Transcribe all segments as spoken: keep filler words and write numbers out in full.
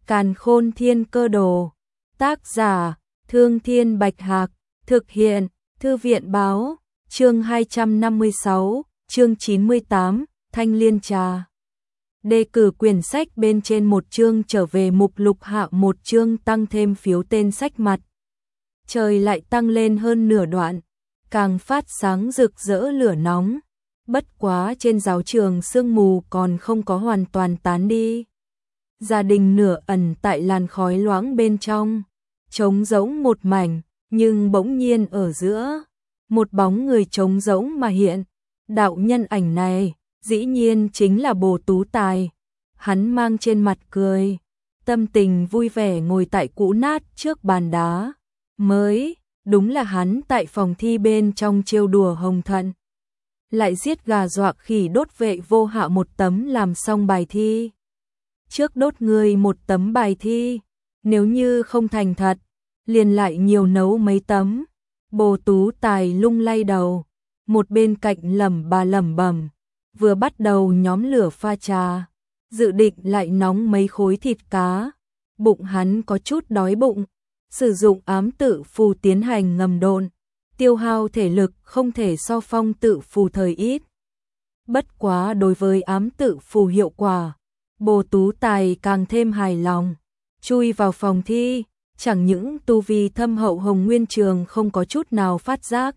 Càn Khôn Thiên Cơ Đồ. Tác giả: Thương Thiên Bạch Hạc. Thực hiện: Thư viện báo. Chương hai trăm năm mươi sáu, chương chín mươi tám, Thanh Liên Trà. Đề cử quyển sách bên trên một chương trở về mục lục hạ một chương tăng thêm phiếu tên sách mặt. Trời lại tăng lên hơn nửa đoạn, càng phát sáng rực rỡ lửa nóng. Bất quá trên giáo trường sương mù còn không có hoàn toàn tán đi. Gia đình nửa ẩn tại làn khói loãng bên trong, trống rỗng một mảnh, nhưng bỗng nhiên ở giữa, một bóng người trống rỗng mà hiện. Đạo nhân ảnh này, dĩ nhiên chính là Bồ Tú Tài. Hắn mang trên mặt cười, tâm tình vui vẻ ngồi tại cũ nát trước bàn đá. Mới, đúng là hắn tại phòng thi bên trong trêu đùa Hồng Thận. Lại giết gà dọa khỉ đốt vệ vô hạ một tấm làm xong bài thi. Trước đốt người một tấm bài thi, nếu như không thành thật, liền lại nhiều nấu mấy tấm. Bồ Tú Tài lung lay đầu, một bên cạnh lẩm bà lẩm bẩm, vừa bắt đầu nhóm lửa pha trà, dự định lại nóng mấy khối thịt cá. Bụng hắn có chút đói bụng, sử dụng ám tự phù tiến hành ngầm độn, tiêu hao thể lực không thể so phong tự phù thời ít. Bất quá đối với ám tự phù hiệu quả, Bồ Tú Tài càng thêm hài lòng. Chui vào phòng thi, chẳng những tu vi thâm hậu Hồng Nguyên Trường không có chút nào phát giác,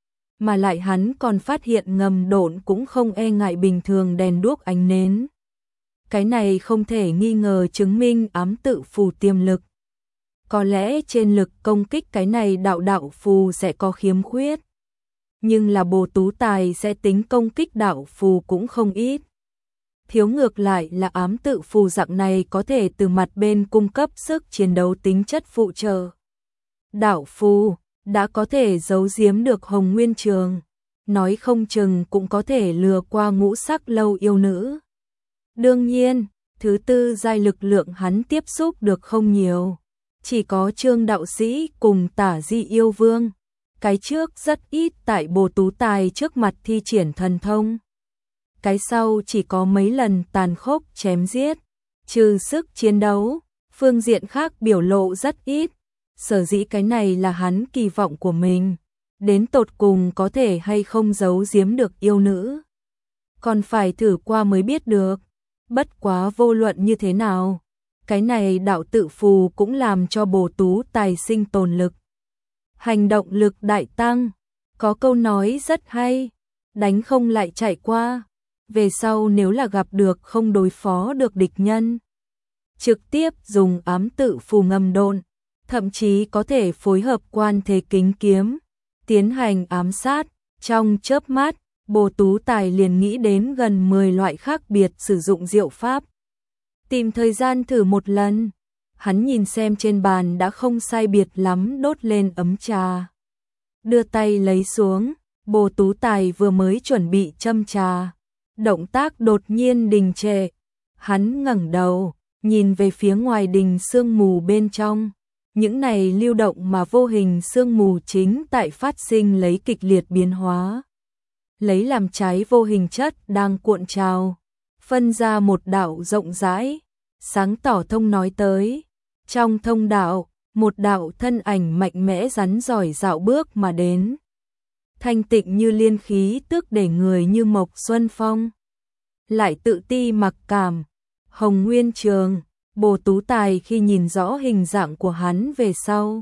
mà lại hắn còn phát hiện ngầm độn cũng không e ngại bình thường đèn đuốc ánh nến. Cái này không thể nghi ngờ chứng minh ám tự phù tiềm lực. Có lẽ trên lực công kích cái này đạo đạo phù sẽ có khiếm khuyết, nhưng là Bồ Tú Tài sẽ tính công kích đạo phù cũng không ít. Thiếu ngược lại là ám tự phù dạng này có thể từ mặt bên cung cấp sức chiến đấu tính chất phụ trợ. Đạo phù đã có thể giấu giếm được Hồng Nguyên Trường, nói không chừng cũng có thể lừa qua ngũ sắc lâu yêu nữ. Đương nhiên, thứ tư giai lực lượng hắn tiếp xúc được không nhiều, chỉ có Trương đạo sĩ cùng Tả Di yêu vương. Cái trước rất ít tại Bồ Tú Tài trước mặt thi triển thần thông, cái sau chỉ có mấy lần tàn khốc chém giết, trừ sức chiến đấu, phương diện khác biểu lộ rất ít. Sở dĩ cái này là hắn kỳ vọng của mình, đến tột cùng có thể hay không giấu giếm được yêu nữ, còn phải thử qua mới biết được. Bất quá vô luận như thế nào, cái này đạo tự phù cũng làm cho Bồ Tú Tài sinh tồn lực, hành động lực đại tăng. Có câu nói rất hay, đánh không lại chạy qua. Về sau nếu là gặp được không đối phó được địch nhân, trực tiếp dùng ám tự phù ngầm độn, thậm chí có thể phối hợp quan thế kính kiếm, tiến hành ám sát. Trong chớp mắt, Bồ Tú Tài liền nghĩ đến gần mười loại khác biệt sử dụng diệu pháp. Tìm thời gian thử một lần, hắn nhìn xem trên bàn đã không sai biệt lắm đốt lên ấm trà. Đưa tay lấy xuống, Bồ Tú Tài vừa mới chuẩn bị châm trà, động tác đột nhiên đình trệ. Hắn ngẩng đầu, nhìn về phía ngoài đình sương mù bên trong. Những này lưu động mà vô hình sương mù chính tại phát sinh lấy kịch liệt biến hóa. Lấy làm cháy vô hình chất đang cuộn trào, phân ra một đạo rộng rãi, sáng tỏ thông nói tới. Trong thông đạo, một đạo thân ảnh mạnh mẽ rắn giỏi dạo bước mà đến. Thanh tịnh như liên khí tước để người như mộc xuân phong, lại tự ti mặc cảm. Hồng Nguyên Trường, Bồ Tú Tài khi nhìn rõ hình dạng của hắn về sau,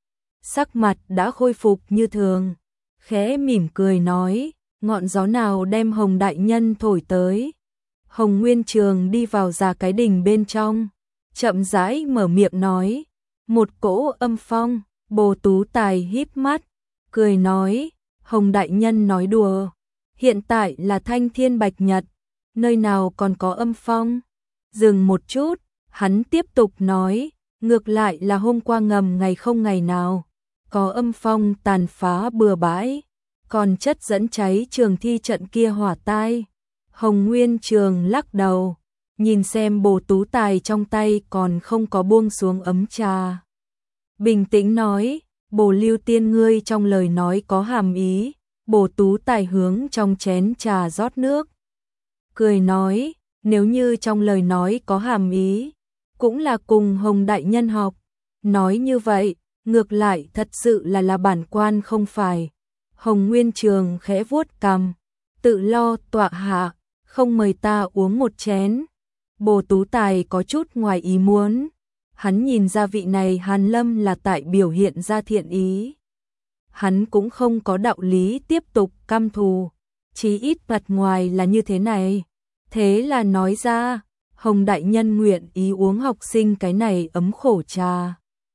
sắc mặt đã khôi phục như thường, khẽ mỉm cười nói, ngọn gió nào đem Hồng đại nhân thổi tới. Hồng Nguyên Trường đi vào ra cái đình bên trong, chậm rãi mở miệng nói, một cỗ âm phong. Bồ Tú Tài híp mắt, cười nói, Hồng đại nhân nói đùa, hiện tại là thanh thiên bạch nhật, nơi nào còn có âm phong. Dừng một chút, hắn tiếp tục nói, ngược lại là hôm qua ngầm ngày không ngày nào, có âm phong tàn phá bừa bãi, còn chất dẫn cháy trường thi trận kia hỏa tai. Hồng Nguyên Trường lắc đầu, nhìn xem Bồ Tú Tài trong tay còn không có buông xuống ấm trà, bình tĩnh nói, Bồ Lưu Tiên ngươi trong lời nói có hàm ý. Bồ Tú Tài hướng trong chén trà rót nước, cười nói, nếu như trong lời nói có hàm ý, cũng là cùng Hồng đại nhân học. Nói như vậy, ngược lại thật sự là là bản quan không phải. Hồng Nguyên Trường khẽ vuốt cằm, tự lo tọa hạ, không mời ta uống một chén. Bồ Tú Tài có chút ngoài ý muốn, hắn nhìn ra vị này Hàn Lâm là tại biểu hiện ra thiện ý. Hắn cũng không có đạo lý tiếp tục căm thù, chí ít mặt ngoài là như thế này. Thế là nói ra, Hồng đại nhân nguyện ý uống học sinh cái này ấm khổ trà.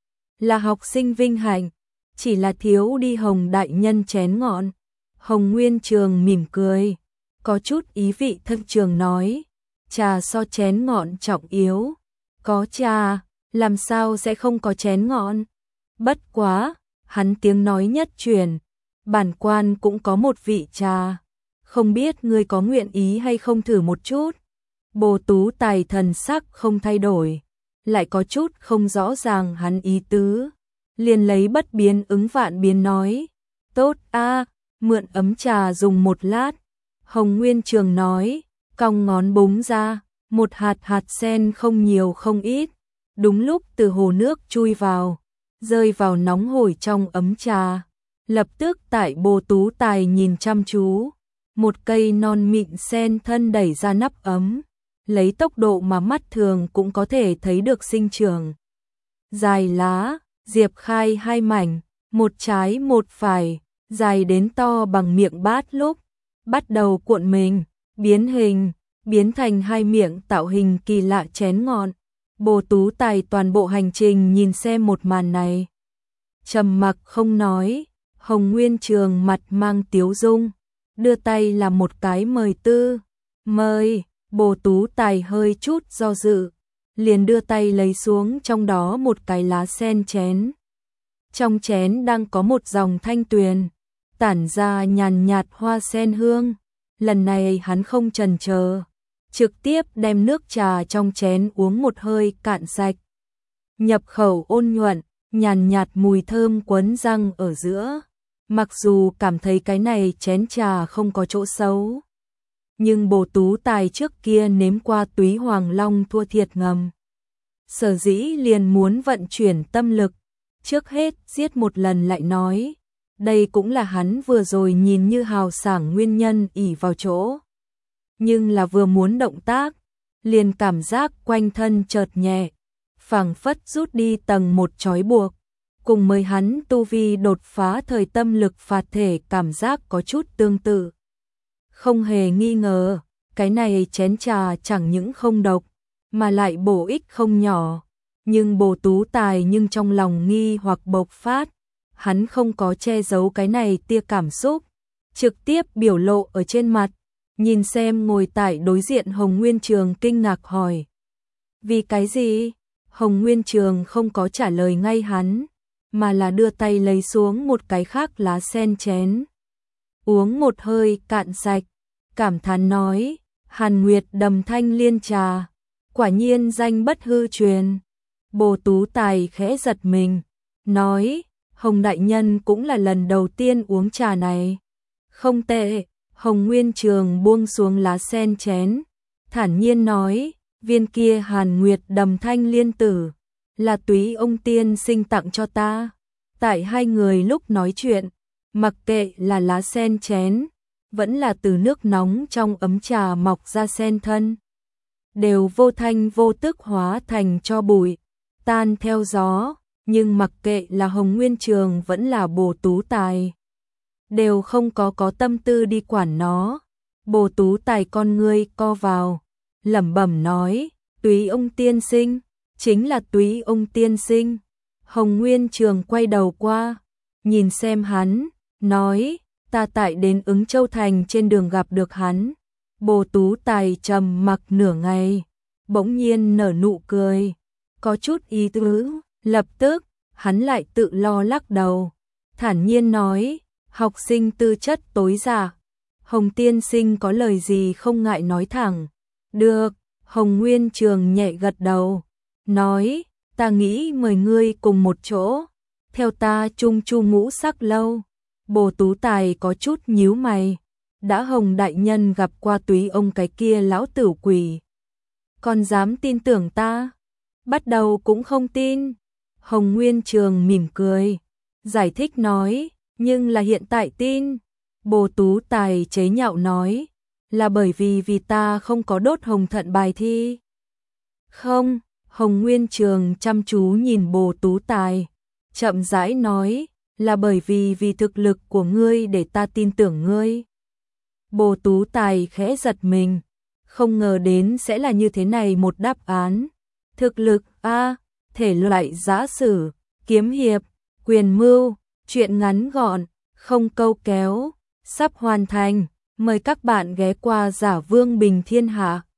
Là học sinh vinh hạnh, chỉ là thiếu đi Hồng đại nhân chén ngọn. Hồng Nguyên Trường mỉm cười, có chút ý vị thâm trường nói, trà so chén ngọn trọng yếu. Có trà, làm sao sẽ không có chén ngọn? Bất quá, hắn tiếng nói nhất truyền, bản quan cũng có một vị trà, không biết ngươi có nguyện ý hay không thử một chút. Bồ Tú Tài thần sắc không thay đổi, lại có chút không rõ ràng hắn ý tứ, liền lấy bất biến ứng vạn biến nói, tốt a, mượn ấm trà dùng một lát. Hồng Nguyên Trường nói, cong ngón búng ra, một hạt hạt sen không nhiều không ít, đúng lúc từ hồ nước chui vào, rơi vào nóng hổi trong ấm trà. Lập tức tại Bồ Tú Tài nhìn chăm chú, một cây non mịn sen thân đẩy ra nắp ấm, lấy tốc độ mà mắt thường cũng có thể thấy được sinh trưởng. Dài lá, diệp khai hai mảnh, một trái một phải, dài đến to bằng miệng bát lúc, bắt đầu cuộn mình, biến hình, biến thành hai miệng tạo hình kỳ lạ chén ngọn. Bồ Tú Tài toàn bộ hành trình nhìn xem một màn này, trầm mặc không nói. Hồng Nguyên Trường mặt mang tiếu dung, đưa tay làm một cái mời tư. Mời, Bồ Tú Tài hơi chút do dự, liền đưa tay lấy xuống trong đó một cái lá sen chén. Trong chén đang có một dòng thanh tuyền, tản ra nhàn nhạt hoa sen hương. Lần này hắn không chần chờ, trực tiếp đem nước trà trong chén uống một hơi cạn sạch. Nhập khẩu ôn nhuận, nhàn nhạt mùi thơm quấn răng ở giữa. Mặc dù cảm thấy cái này chén trà không có chỗ xấu, nhưng Bồ Tú Tài trước kia nếm qua túy hoàng long thua thiệt ngầm. Sở dĩ liền muốn vận chuyển tâm lực, trước hết giết một lần lại nói. Đây cũng là hắn vừa rồi nhìn như hào sảng nguyên nhân ỷ vào chỗ. Nhưng là vừa muốn động tác, liền cảm giác quanh thân chợt nhẹ, phảng phất rút đi tầng một trói buộc. Cùng mới hắn tu vi đột phá thời tâm lực phạt thể cảm giác có chút tương tự. Không hề nghi ngờ, cái này chén trà chẳng những không độc, mà lại bổ ích không nhỏ. Nhưng Bồ Tú Tài nhưng trong lòng nghi hoặc bộc phát, hắn không có che giấu cái này tia cảm xúc, trực tiếp biểu lộ ở trên mặt, nhìn xem ngồi tại đối diện Hồng Nguyên Trường kinh ngạc hỏi. Vì cái gì? Hồng Nguyên Trường không có trả lời ngay hắn, mà là đưa tay lấy xuống một cái khác lá sen chén. Uống một hơi cạn sạch, cảm thán nói, Hàn Nguyệt đầm thanh liên trà, quả nhiên danh bất hư truyền. Bồ Tú Tài khẽ giật mình, nói, Hồng đại nhân cũng là lần đầu tiên uống trà này. Không tệ. Hồng Nguyên Trường buông xuống lá sen chén, thản nhiên nói, viên kia Hàn Nguyệt đầm thanh liên tử, là túy ông tiên sinh tặng cho ta. Tại hai người lúc nói chuyện, mặc kệ là lá sen chén, vẫn là từ nước nóng trong ấm trà mọc ra sen thân, đều vô thanh vô tức hóa thành cho bụi, tan theo gió. Nhưng mặc kệ là Hồng Nguyên Trường vẫn là Bồ Tú Tài, đều không có có tâm tư đi quản nó. Bồ Tú Tài con ngươi co vào, lẩm bẩm nói, túy ông tiên sinh, chính là túy ông tiên sinh. Hồng Nguyên Trường quay đầu qua, nhìn xem hắn, nói, ta tại đến Ứng Châu Thành trên đường gặp được hắn. Bồ Tú Tài trầm mặc nửa ngày, bỗng nhiên nở nụ cười, có chút ý tứ. Lập tức, hắn lại tự lo lắc đầu, thản nhiên nói, học sinh tư chất tối giả, Hồng tiên sinh có lời gì không ngại nói thẳng. Được. Hồng Nguyên Trường nhẹ gật đầu, nói, ta nghĩ mời ngươi cùng một chỗ, theo ta chung chu ngũ sắc lâu. Bồ Tú Tài có chút nhíu mày, đã Hồng đại nhân gặp qua túy ông cái kia lão tử quỷ, còn dám tin tưởng ta? bắt đầu cũng không tin. Hồng Nguyên Trường mỉm cười, giải thích nói, nhưng là hiện tại tin. Bồ Tú Tài chế nhạo nói, là bởi vì vì ta không có đốt hồng thận bài thi. Không, Hồng Nguyên Trường chăm chú nhìn Bồ Tú Tài, chậm rãi nói, là bởi vì vì thực lực của ngươi để ta tin tưởng ngươi. Bồ Tú Tài khẽ giật mình, không ngờ đến sẽ là như thế này một đáp án. Thực lực a, thể loại giã sử, kiếm hiệp, quyền mưu, truyện ngắn gọn, không câu kéo, sắp hoàn thành. Mời các bạn ghé qua Giả Vương Bình Thiên Hạ.